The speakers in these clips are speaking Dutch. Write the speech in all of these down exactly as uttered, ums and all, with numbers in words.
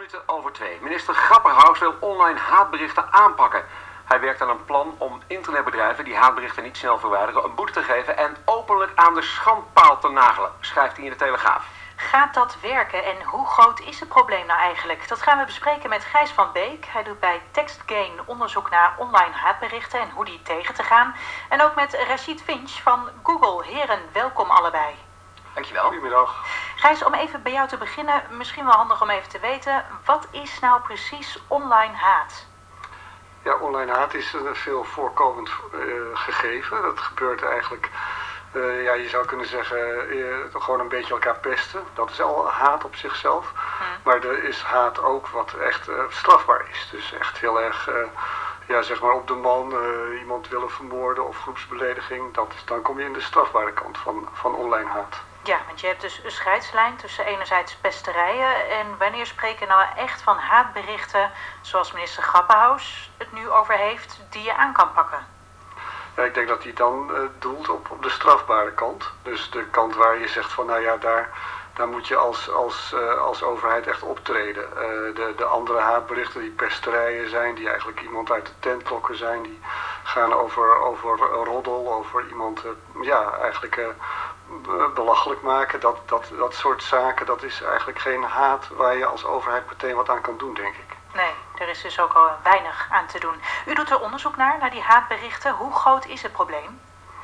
minuten over twee. Minister Grapperhaus wil online haatberichten aanpakken. Hij werkt aan een plan om internetbedrijven die haatberichten niet snel verwijderen een boete te geven en openlijk aan de schandpaal te nagelen, schrijft hij in de Telegraaf. Gaat dat werken en hoe groot is het probleem nou eigenlijk? Dat gaan we bespreken met Gijs van Beek. Hij doet bij TextGain onderzoek naar online haatberichten en hoe die tegen te gaan. En ook met Rashid Finch van Google. Heren, welkom allebei. Dankjewel. Goedemiddag. Gijs, om even bij jou te beginnen, misschien wel handig om even te weten, wat is nou precies online haat? Ja, online haat is een veel voorkomend uh, gegeven. Dat gebeurt eigenlijk, uh, ja, je zou kunnen zeggen, uh, gewoon een beetje elkaar pesten. Dat is al haat op zichzelf. Hmm. Maar er is haat ook wat echt uh, strafbaar is. Dus echt heel erg, uh, ja, zeg maar op de man, uh, iemand willen vermoorden of groepsbelediging. Dat, dan kom je in de strafbare kant van, van online haat. Ja, want je hebt dus een scheidslijn tussen enerzijds pesterijen en wanneer spreken nou echt van haatberichten, zoals minister Grapperhaus het nu over heeft, die je aan kan pakken? Ja, ik denk dat hij dan uh, doelt op, op de strafbare kant. Dus de kant waar je zegt van nou ja, daar, daar moet je als, als, uh, als overheid echt optreden. Uh, de, de andere haatberichten die pesterijen zijn, die eigenlijk iemand uit de tent lokken zijn, die gaan over, over roddel, over iemand, uh, ja, eigenlijk... Uh, belachelijk maken, dat, dat, dat soort zaken, dat is eigenlijk geen haat waar je als overheid meteen wat aan kan doen, denk ik. Nee, er is dus ook al weinig aan te doen. U doet er onderzoek naar, naar die haatberichten. Hoe groot is het probleem?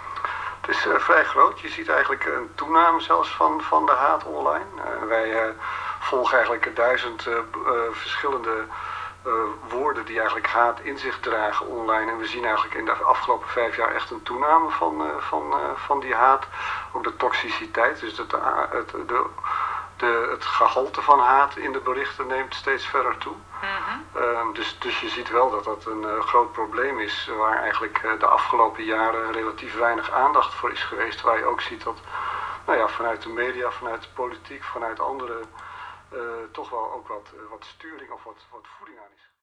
Het is uh, vrij groot. Je ziet eigenlijk een toename zelfs van, van de haat online. Uh, wij uh, volgen eigenlijk duizend uh, uh, verschillende Uh, woorden die eigenlijk haat in zich dragen online. En we zien eigenlijk in de afgelopen vijf jaar echt een toename van, uh, van, uh, van die haat. Ook de toxiciteit, dus het, uh, het, de, de, het gehalte van haat in de berichten neemt steeds verder toe. Mm-hmm. uh, dus, dus je ziet wel dat dat een uh, groot probleem is, waar eigenlijk uh, de afgelopen jaren relatief weinig aandacht voor is geweest. Waar je ook ziet dat nou ja, vanuit de media, vanuit de politiek, vanuit andere... Uh, toch wel ook wat, uh, wat sturing of wat, wat voeding aan is.